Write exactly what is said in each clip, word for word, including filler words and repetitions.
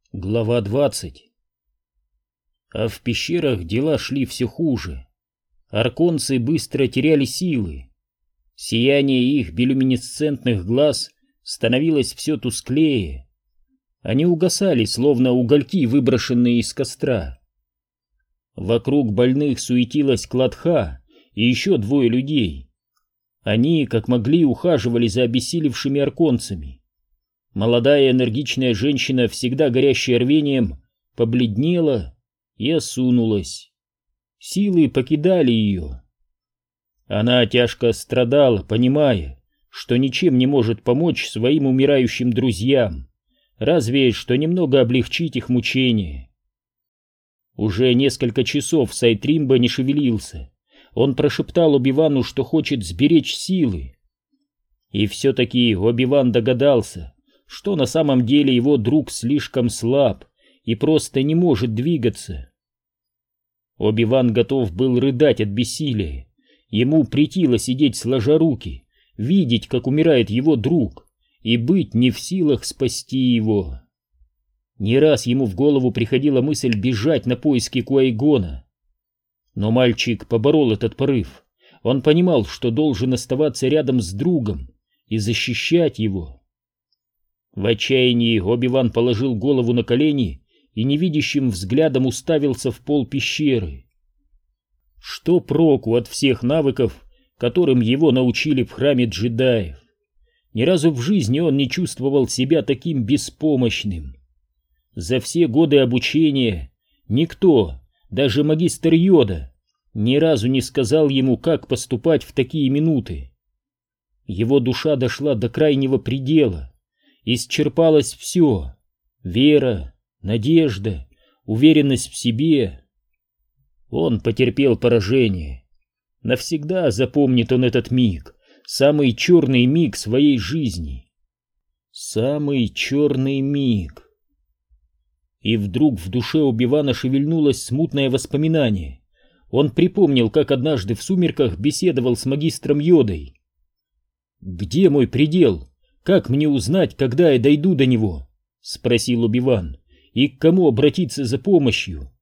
Глава двадцать. А в пещерах дела шли все хуже. Арконцы быстро теряли силы. Сияние их биолюминесцентных глаз становилось все тусклее. Они угасали, словно угольки, выброшенные из костра. Вокруг больных суетилась Кладха и еще двое людей. Они, как могли, ухаживали за обессилевшими арконцами. Молодая энергичная женщина, всегда горящая рвением, побледнела и осунулась. Силы покидали ее. Она тяжко страдала, понимая, что ничем не может помочь своим умирающим друзьям, разве что немного облегчить их мучения. Уже несколько часов Сайтримба не шевелился. Он прошептал Оби-Вану, что хочет сберечь силы. И все-таки Оби-Ван догадался, что на самом деле его друг слишком слаб и просто не может двигаться. Оби-Ван готов был рыдать от бессилия. Ему претило сидеть сложа руки, видеть, как умирает его друг, и быть не в силах спасти его. Не раз ему в голову приходила мысль бежать на поиски Куайгона. Но мальчик поборол этот порыв. Он понимал, что должен оставаться рядом с другом и защищать его. В отчаянии Оби-Ван положил голову на колени и невидящим взглядом уставился в пол пещеры. Что проку от всех навыков, которым его научили в храме джедаев? Ни разу в жизни он не чувствовал себя таким беспомощным. За все годы обучения никто, даже магистр Йода, ни разу не сказал ему, как поступать в такие минуты. Его душа дошла до крайнего предела. Исчерпалось все — вера, надежда, уверенность в себе. Он потерпел поражение. Навсегда запомнит он этот миг, самый черный миг своей жизни. Самый черный миг. И вдруг в душе Оби-Вана шевельнулось смутное воспоминание. Он припомнил, как однажды в сумерках беседовал с магистром Йодой. «Где мой предел? Как мне узнать, когда я дойду до него?» — спросил Оби-Ван. «И к кому обратиться за помощью?»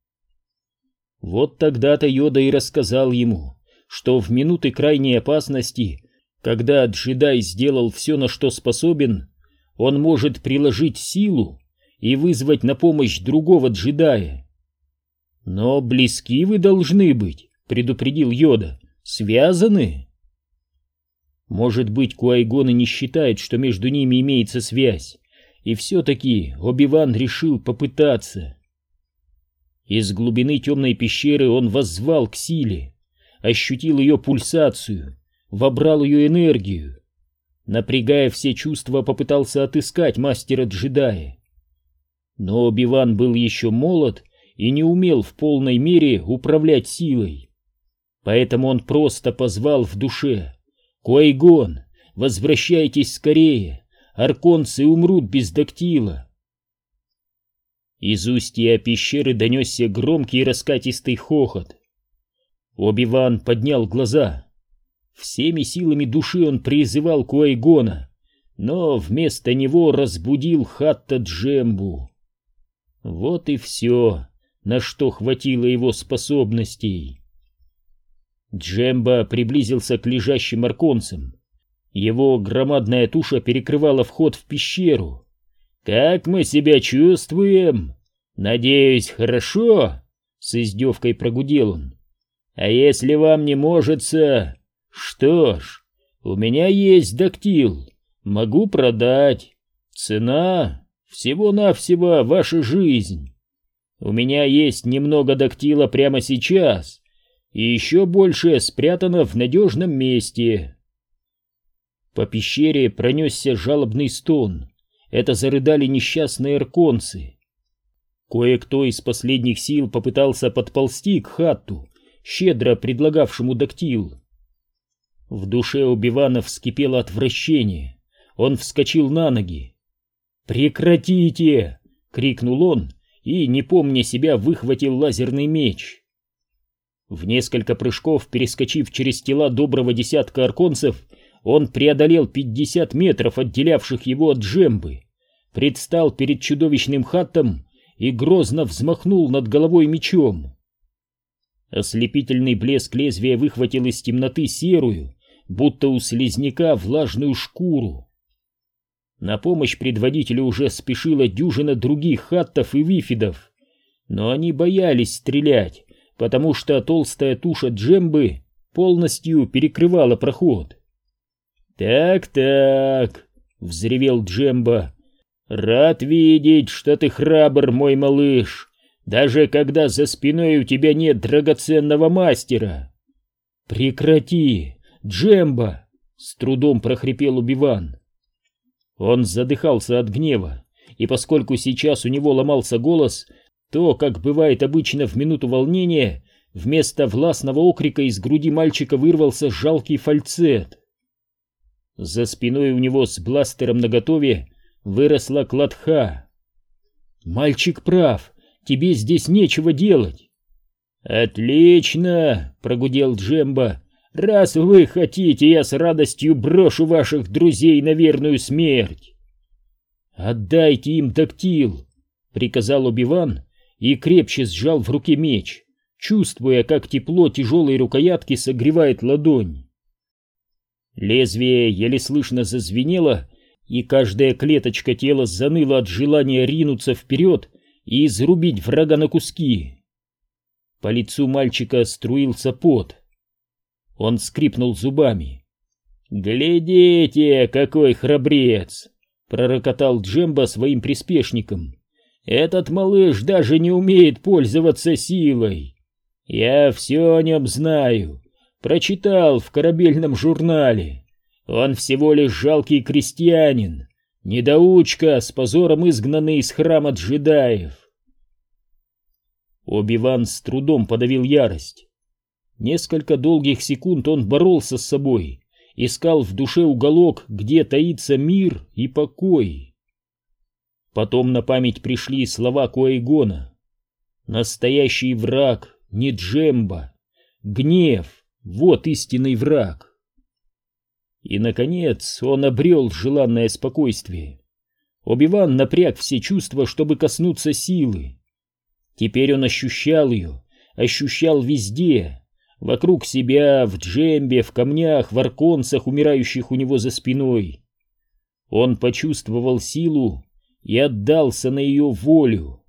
Вот тогда-то Йода и рассказал ему, что в минуты крайней опасности, когда джедай сделал все, на что способен, он может приложить силу и вызвать на помощь другого джедая. «Но близки вы должны быть», — предупредил Йода. «Связаны?» Может быть, Куайгон и не считает, что между ними имеется связь, и все-таки Оби-Ван решил попытаться. Из глубины темной пещеры он воззвал к силе, ощутил ее пульсацию, вобрал ее энергию. Напрягая все чувства, попытался отыскать мастера-джедая. Но Оби-Ван был еще молод и не умел в полной мере управлять силой. Поэтому он просто позвал в душе: «Куайгон, возвращайтесь скорее! Арконцы умрут без дактила!» Из устья пещеры донесся громкий и раскатистый хохот. Оби-Ван поднял глаза. Всеми силами души он призывал Куайгона, но вместо него разбудил Хатта Джембу. Вот и все, на что хватило его способностей. Джемба приблизился к лежащим арконцам. Его громадная туша перекрывала вход в пещеру. «Как мы себя чувствуем? Надеюсь, хорошо?» — с издевкой прогудел он. «А если вам не можется? Что ж, у меня есть дактил, могу продать. Цена всего-навсего ваша жизнь. У меня есть немного дактила прямо сейчас, и еще больше спрятано в надежном месте». По пещере пронесся жалобный стон. Это зарыдали несчастные арконцы. Кое-кто из последних сил попытался подползти к Хатту, щедро предлагавшему дактил. В душе Оби-Вана вскипело отвращение. Он вскочил на ноги. «Прекратите!» — крикнул он и, не помня себя, выхватил лазерный меч. В несколько прыжков, перескочив через тела доброго десятка арконцев, он преодолел пятьдесят метров, отделявших его от Джембы, предстал перед чудовищным Хаттом и грозно взмахнул над головой мечом. Ослепительный блеск лезвия выхватил из темноты серую, будто у слизняка, влажную шкуру. На помощь предводителю уже спешила дюжина других хаттов и вифидов, но они боялись стрелять, потому что толстая туша Джембы полностью перекрывала проход. «Так-так», — взревел Джемба, — «рад видеть, что ты храбр, мой малыш, даже когда за спиной у тебя нет драгоценного мастера». «Прекрати, Джемба!» — с трудом прохрипел Оби-Ван. Он задыхался от гнева, и поскольку сейчас у него ломался голос, то, как бывает обычно в минуту волнения, вместо властного окрика из груди мальчика вырвался жалкий фальцет. За спиной у него с бластером наготове выросла Кладха. «Мальчик прав, тебе здесь нечего делать». «Отлично!» — прогудел Джемба. «Раз вы хотите, я с радостью брошу ваших друзей на верную смерть». «Отдайте им дактил», — приказал Оби-Ван и крепче сжал в руке меч, чувствуя, как тепло тяжелой рукоятки согревает ладонь. Лезвие еле слышно зазвенело, и каждая клеточка тела заныла от желания ринуться вперед и изрубить врага на куски. По лицу мальчика струился пот. Он скрипнул зубами. «Глядите, какой храбрец!» — пророкотал Джемба своим приспешникам. «Этот малыш даже не умеет пользоваться силой. Я все о нем знаю, прочитал в корабельном журнале. Он всего лишь жалкий крестьянин, недоучка, с позором изгнанный из храма джедаев». Оби-Ван с трудом подавил ярость. Несколько долгих секунд он боролся с собой, искал в душе уголок, где таится мир и покой. Потом на память пришли слова Ки-Гона. Настоящий враг не Джемба, гнев — вот истинный враг. И, наконец, он обрел желанное спокойствие. Оби-Ван напряг все чувства, чтобы коснуться силы. Теперь он ощущал ее, ощущал везде, вокруг себя, в Джембе, в камнях, в арконцах, умирающих у него за спиной. Он почувствовал силу и отдался на ее волю.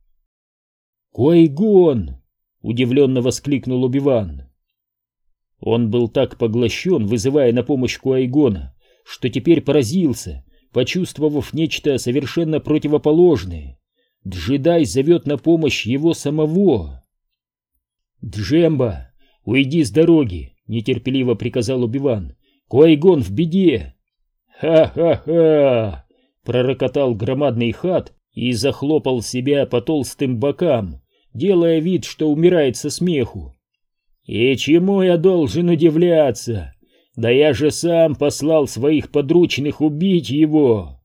«Ки-Гон!» — удивленно воскликнул Оби-Ван. Он был так поглощен, вызывая на помощь Ки-Гона, что теперь поразился, почувствовав нечто совершенно противоположное. Джедай зовет на помощь его самого. «Джемба, уйди с дороги!» — нетерпеливо приказал Оби-Ван. «Ки-Гон в беде!» «Ха-ха-ха!» — пророкотал громадный хат и захлопал себя по толстым бокам, делая вид, что умирает со смеху. «И чему я должен удивляться? Да я же сам послал своих подручных убить его!»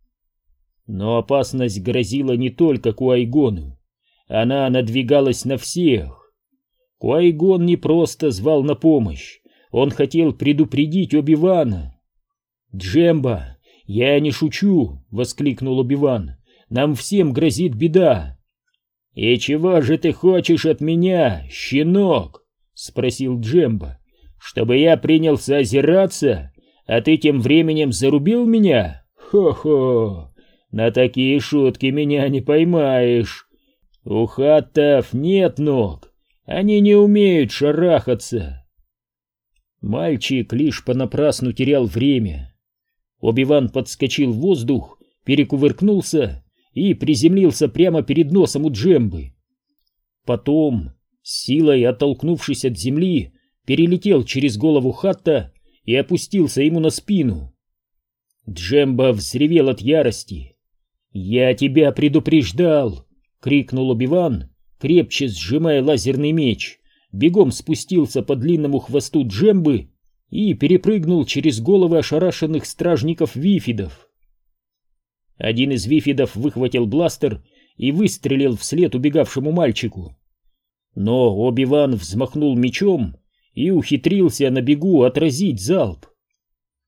Но опасность грозила не только Ки-Гону. Она надвигалась на всех. Ки-Гон не просто звал на помощь, он хотел предупредить Оби-Вана. «Джемба, я не шучу!» — воскликнул Оби-Ван. «Нам всем грозит беда!» «И чего же ты хочешь от меня, щенок?» — спросил Джемба. «Чтобы я принялся озираться, а ты тем временем зарубил меня? Хо-хо! На такие шутки меня не поймаешь. У хаттов нет ног, они не умеют шарахаться». Мальчик лишь понапрасну терял время. Оби-Ван подскочил в воздух, перекувыркнулся и приземлился прямо перед носом у Джембы. Потом, с силой оттолкнувшись от земли, перелетел через голову хатта и опустился ему на спину. Джемба взревел от ярости. «Я тебя предупреждал!» — крикнул Оби-Ван, крепче сжимая лазерный меч, бегом спустился по длинному хвосту Джембы и перепрыгнул через головы ошарашенных стражников-вифидов. Один из вифидов выхватил бластер и выстрелил вслед убегавшему мальчику. Но Оби-Ван взмахнул мечом и ухитрился на бегу отразить залп.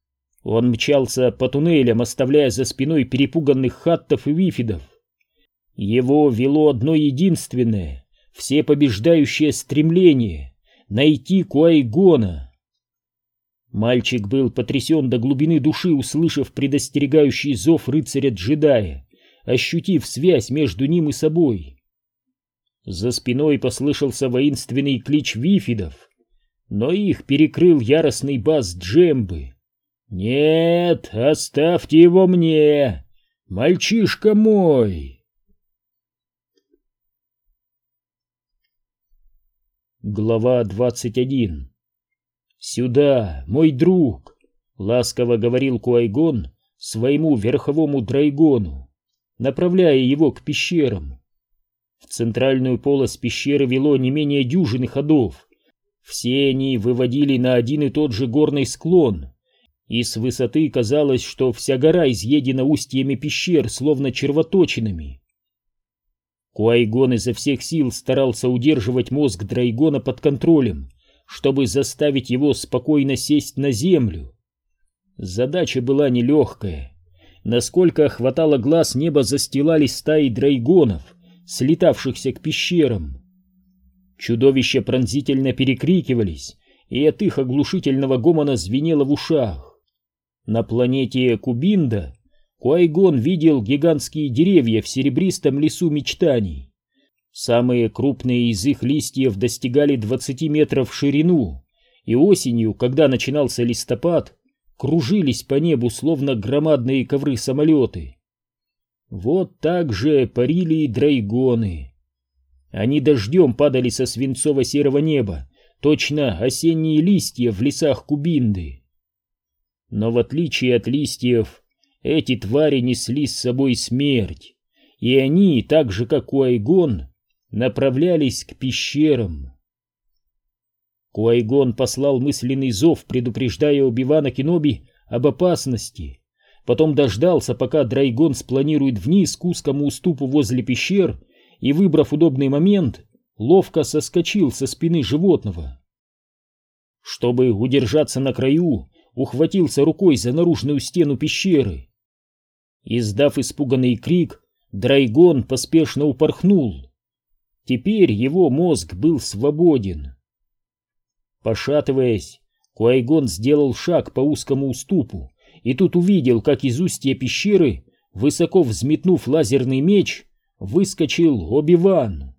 Он мчался по туннелям, оставляя за спиной перепуганных хаттов и вифидов. Его вело одно единственное, всепобеждающее стремление — найти Ку-Ай-Гона. Мальчик был потрясен до глубины души, услышав предостерегающий зов рыцаря-джедая, ощутив связь между ним и собой. За спиной послышался воинственный клич вифидов, но их перекрыл яростный бас Джембы. «Нет, оставьте его мне! Мальчишка мой!» Глава двадцать один. «Сюда, мой друг!» — ласково говорил Ку-Ай-Гон своему верховому драйгону, направляя его к пещерам. В центральную полость пещеры вело не менее дюжины ходов. Все они выводили на один и тот же горный склон, и с высоты казалось, что вся гора изъедена устьями пещер, словно червоточинами. Ку-Ай-Гон изо всех сил старался удерживать мозг драйгона под контролем, чтобы заставить его спокойно сесть на землю. Задача была нелегкая. Насколько хватало глаз, небо застилали стаи драйгонов, слетавшихся к пещерам. Чудовища пронзительно перекрикивались, и от их оглушительного гомона звенело в ушах. На планете Кубинда Ку-Ай-Гон видел гигантские деревья в серебристом лесу мечтаний. Самые крупные из их листьев достигали двадцати метров в ширину, и осенью, когда начинался листопад, кружились по небу, словно громадные ковры-самолеты. Вот так же парили и драйгоны. Они дождем падали со свинцово-серого неба, точно осенние листья в лесах Кубинды. Но в отличие от листьев, эти твари несли с собой смерть, и они, так же как Ку-Ай-Гон, направлялись к пещерам. Ку-Ай-Гон послал мысленный зов, предупреждая Оби-Вана Кеноби об опасности. Потом дождался, пока драйгон спланирует вниз к узкому уступу возле пещер, и, выбрав удобный момент, ловко соскочил со спины животного. Чтобы удержаться на краю, ухватился рукой за наружную стену пещеры. Издав испуганный крик, драйгон поспешно упорхнул. Теперь его мозг был свободен. Пошатываясь, Ку-Ай-Гон сделал шаг по узкому уступу, и тут увидел, как из устья пещеры, высоко взметнув лазерный меч, выскочил Оби-Ван.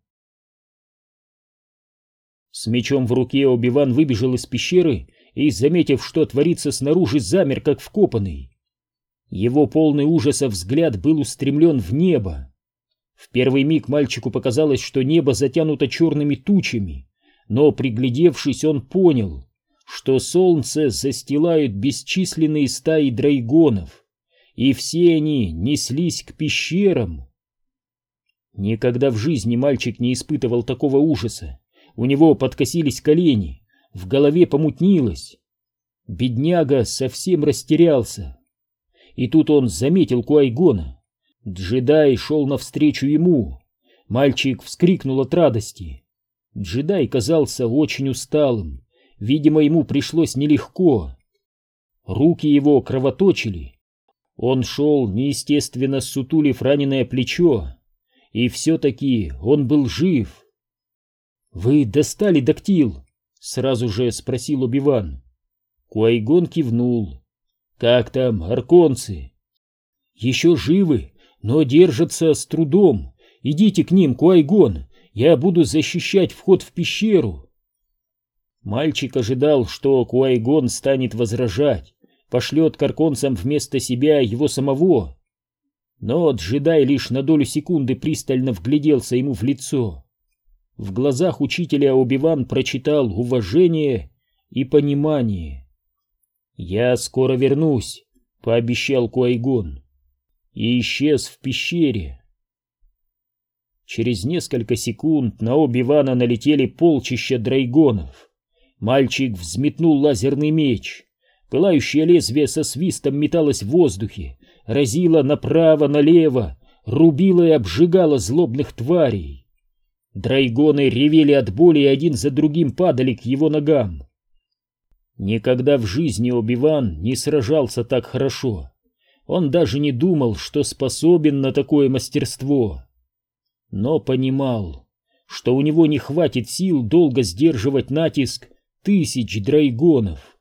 С мечом в руке Оби-Ван выбежал из пещеры и, заметив, что творится снаружи, замер как вкопанный. Его полный ужаса взгляд был устремлен в небо. В первый миг мальчику показалось, что небо затянуто черными тучами, но, приглядевшись, он понял, что солнце застилают бесчисленные стаи драйгонов, и все они неслись к пещерам. Никогда в жизни мальчик не испытывал такого ужаса. У него подкосились колени, в голове помутнилось. Бедняга совсем растерялся. И тут он заметил Ку-Ай-Гона. Джедай шел навстречу ему. Мальчик вскрикнул от радости. Джедай казался очень усталым. Видимо, ему пришлось нелегко. Руки его кровоточили. Он шел, неестественно ссутулив раненое плечо. И все-таки он был жив. «Вы достали дактил?» — сразу же спросил Оби-Ван. Ку-Ай-Гон кивнул. «Как там арконцы?» «Еще живы, но держатся с трудом. Идите к ним, Ку-Ай-Гон, я буду защищать вход в пещеру». Мальчик ожидал, что Ку-Ай-Гон станет возражать, пошлет к арконцам вместо себя его самого. Но джедай лишь на долю секунды пристально вгляделся ему в лицо. В глазах учителя Оби-Ван прочитал уважение и понимание. «Я скоро вернусь», — пообещал Ку-Ай-Гон, и исчез в пещере. Через несколько секунд на Оби-Вана налетели полчища драйгонов. Мальчик взметнул лазерный меч. Пылающее лезвие со свистом металось в воздухе, разило направо-налево, рубило и обжигало злобных тварей. Драйгоны ревели от боли и один за другим падали к его ногам. Никогда в жизни Оби-Ван не сражался так хорошо. Он даже не думал, что способен на такое мастерство. но понимал, что у него не хватит сил долго сдерживать натиск тысяч драйгонов.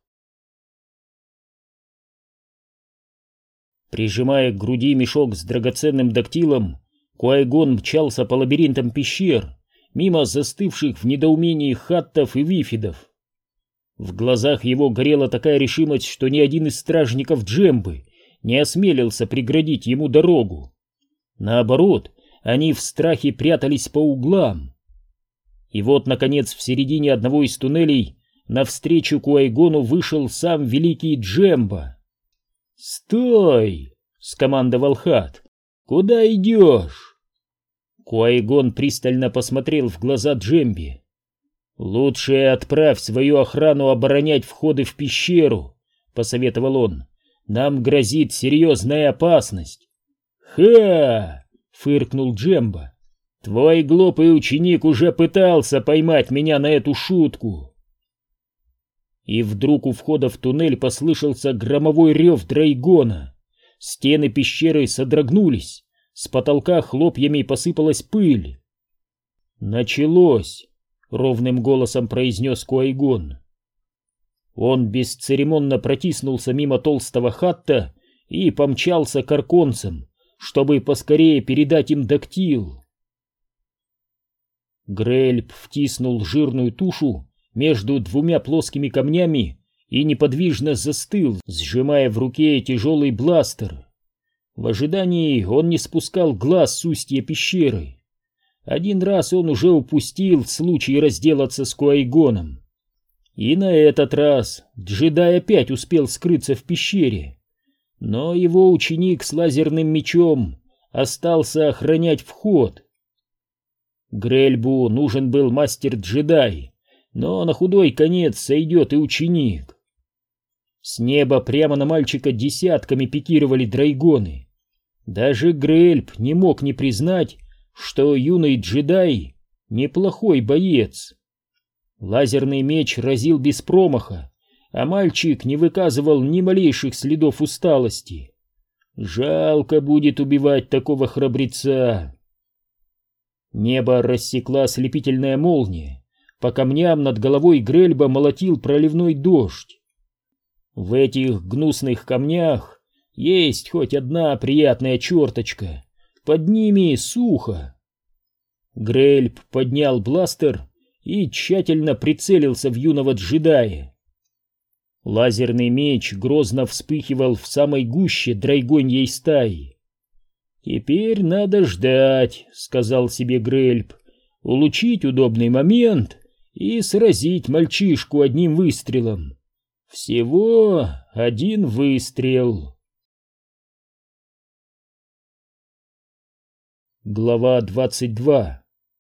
Прижимая к груди мешок с драгоценным дактилом, Куай-Гон мчался по лабиринтам пещер, мимо застывших в недоумении хаттов и вифидов. В глазах его горела такая решимость, что ни один из стражников Джембы не осмелился преградить ему дорогу. Наоборот, они в страхе прятались по углам. И вот, наконец, в середине одного из туннелей навстречу Куай-Гону вышел сам великий Джемба. «Стой!» — скомандовал Хат. «Куда идешь?» Куай-Гон пристально посмотрел в глаза Джембе. «Лучше отправь свою охрану оборонять входы в пещеру», — посоветовал он. «Нам грозит серьезная опасность». «Ха!» — фыркнул Джемба. «Твой глупый ученик уже пытался поймать меня на эту шутку». И вдруг у входа в туннель послышался громовой рев драйгона. Стены пещеры содрогнулись, с потолка хлопьями посыпалась пыль. «Началось!» — ровным голосом произнес Куай-Гон. Он бесцеремонно протиснулся мимо толстого Хатта и помчался к арконцам, чтобы поскорее передать им дактил. Грельб втиснул жирную тушу между двумя плоскими камнями и неподвижно застыл, сжимая в руке тяжелый бластер. В ожидании он не спускал глаз с устья пещеры. Один раз он уже упустил случай разделаться с Куай-Гоном. И на этот раз джедай опять успел скрыться в пещере. Но его ученик с лазерным мечом остался охранять вход. Грельбу нужен был мастер-джедай, но на худой конец сойдет и ученик. С неба прямо на мальчика десятками пикировали драйгоны. Даже Грельб не мог не признать, что юный джедай — неплохой боец. Лазерный меч разил без промаха, а мальчик не выказывал ни малейших следов усталости. Жалко будет убивать такого храбреца. Небо рассекла ослепительная молния, по камням над головой Грельба молотил проливной дождь. В этих гнусных камнях есть хоть одна приятная черточка, под ними сухо. Грельб поднял бластер и тщательно прицелился в юного джедая. Лазерный меч грозно вспыхивал в самой гуще драйгоньей стаи. «Теперь надо ждать», — сказал себе Грельб, — «улучшить удобный момент и сразить мальчишку одним выстрелом. Всего один выстрел». Глава двадцать два.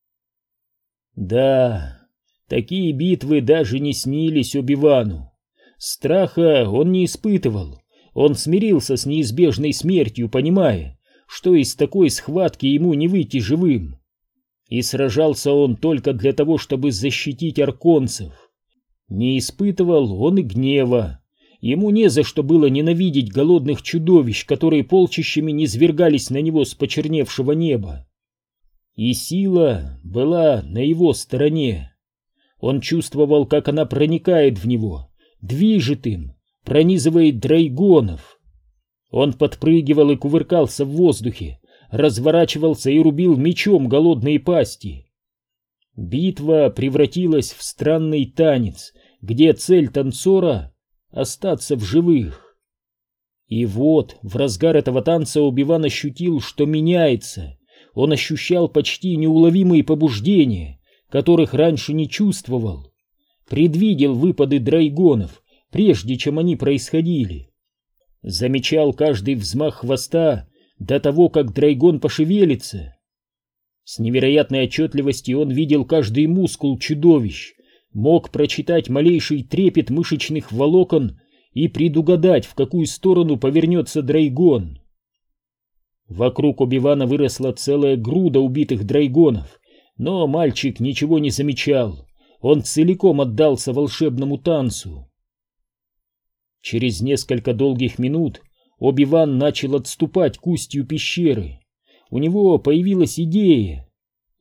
Да, такие битвы даже не снились Оби-Вану. Страха он не испытывал, он смирился с неизбежной смертью, понимая, что из такой схватки ему не выйти живым. И сражался он только для того, чтобы защитить арконцев. Не испытывал он и гнева. Ему не за что было ненавидеть голодных чудовищ, которые полчищами низвергались на него с почерневшего неба. И сила была на его стороне. Он чувствовал, как она проникает в него, движет им, пронизывает драйгонов. Он подпрыгивал и кувыркался в воздухе, разворачивался и рубил мечом голодные пасти. Битва превратилась в странный танец, где цель танцора — остаться в живых. И вот в разгар этого танца Оби-Ван ощутил, что меняется. Он ощущал почти неуловимые побуждения, которых раньше не чувствовал. Предвидел выпады драйгонов, прежде чем они происходили. Замечал каждый взмах хвоста до того, как драйгон пошевелится. С невероятной отчетливостью он видел каждый мускул чудовищ, мог прочитать малейший трепет мышечных волокон и предугадать, в какую сторону повернется драйгон. Вокруг Оби-Вана выросла целая груда убитых драйгонов, но мальчик ничего не замечал, он целиком отдался волшебному танцу. Через несколько долгих минут Оби-Ван начал отступать к устью пещеры. У него появилась идея.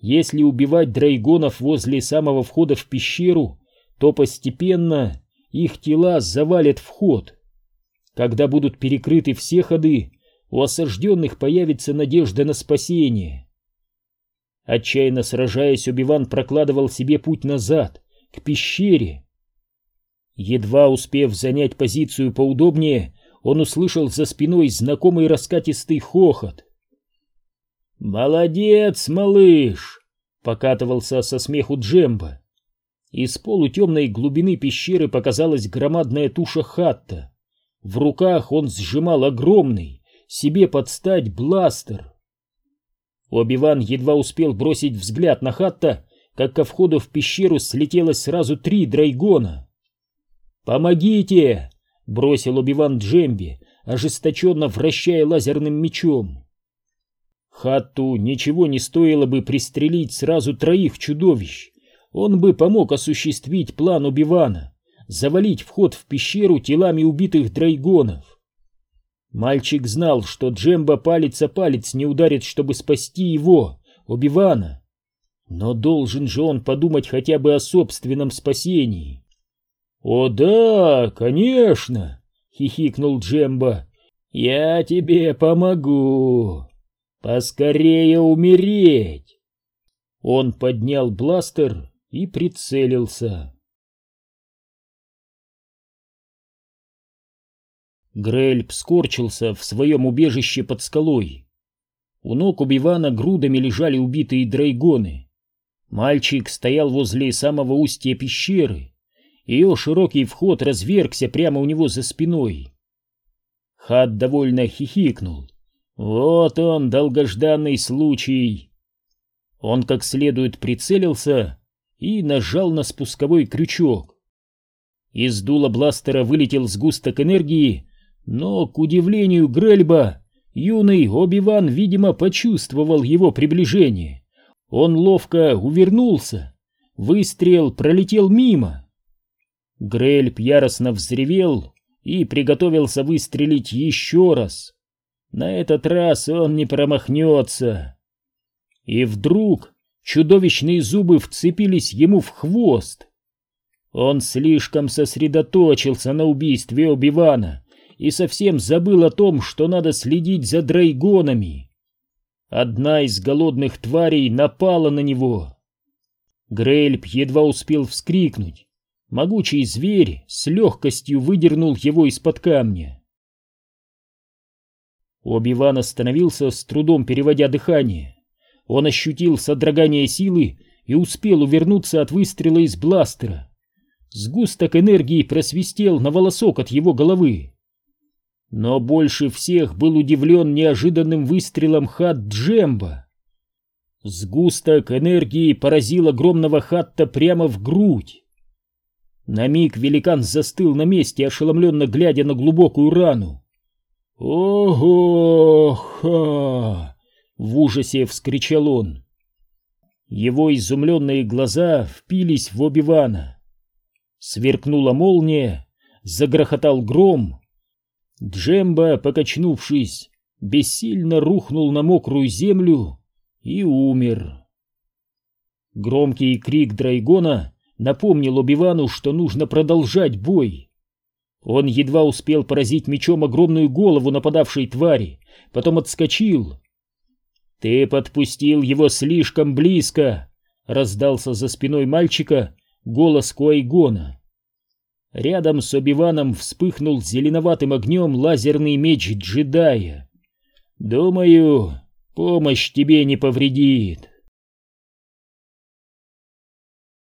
если убивать драйгонов возле самого входа в пещеру, то постепенно их тела завалят вход. Когда будут перекрыты все ходы, у осажденных появится надежда на спасение. Отчаянно сражаясь, Оби-Ван прокладывал себе путь назад, к пещере. Едва успев занять позицию поудобнее, он услышал за спиной знакомый раскатистый хохот. «Молодец, малыш!» — покатывался со смеху Джемба. Из полутемной глубины пещеры показалась громадная туша Хатта. В руках он сжимал огромный, себе под стать бластер. Оби-Ван едва успел бросить взгляд на Хатта, как ко входу в пещеру слетелось сразу три драйгона. «Помогите!» — бросил Оби-Ван Джембе, ожесточенно вращая лазерным мечом. Хатту ничего не стоило бы пристрелить сразу троих чудовищ. Он бы помог осуществить план Оби-Вана, завалить вход в пещеру телами убитых драйгонов. Мальчик знал, что Джемба палец о палец не ударит, чтобы спасти его, Оби-Вана. Но должен же он подумать хотя бы о собственном спасении. «О да, конечно!» — хихикнул Джемба. «Я тебе помогу! Поскорее умереть!» Он поднял бластер и прицелился. Грэльп скорчился в своем убежище под скалой. У ног Оби-Вана грудами лежали убитые драйгоны. Мальчик стоял возле самого устья пещеры. Ее широкий вход развергся прямо у него за спиной. Хат довольно хихикнул. Вот он, долгожданный случай. Он как следует прицелился и нажал на спусковой крючок. Из дула бластера вылетел сгусток энергии, но, к удивлению Грэльба, юный Оби-Ван, видимо, почувствовал его приближение. Он ловко увернулся. Выстрел пролетел мимо. Грэльб яростно взревел и приготовился выстрелить еще раз. На этот раз он не промахнется. И вдруг чудовищные зубы вцепились ему в хвост. Он слишком сосредоточился на убийстве Оби-Вана и совсем забыл о том, что надо следить за драйгонами. Одна из голодных тварей напала на него. Грэльб едва успел вскрикнуть. Могучий зверь с легкостью выдернул его из-под камня. Оби-Ван остановился, с трудом переводя дыхание. Он ощутил содрогание силы и успел увернуться от выстрела из бластера. Сгусток энергии просвистел на волосок от его головы. Но больше всех был удивлен неожиданным выстрелом Хат Джемба. Сгусток энергии поразил огромного Хатта прямо в грудь. На миг великан застыл на месте, ошеломленно глядя на глубокую рану. «Ого-ха!» — в ужасе вскричал он. Его изумленные глаза впились в Оби-Вана. Сверкнула молния, загрохотал гром. Джемба, покачнувшись, бессильно рухнул на мокрую землю и умер. Громкий крик драйгона напомнил Оби-Вану, что нужно продолжать бой. Он едва успел поразить мечом огромную голову нападавшей твари, потом отскочил. «Ты подпустил его слишком близко!» — раздался за спиной мальчика голос Ку-Ай-Гона. Рядом с Оби-Ваном вспыхнул зеленоватым огнем лазерный меч джедая. «Думаю, помощь тебе не повредит».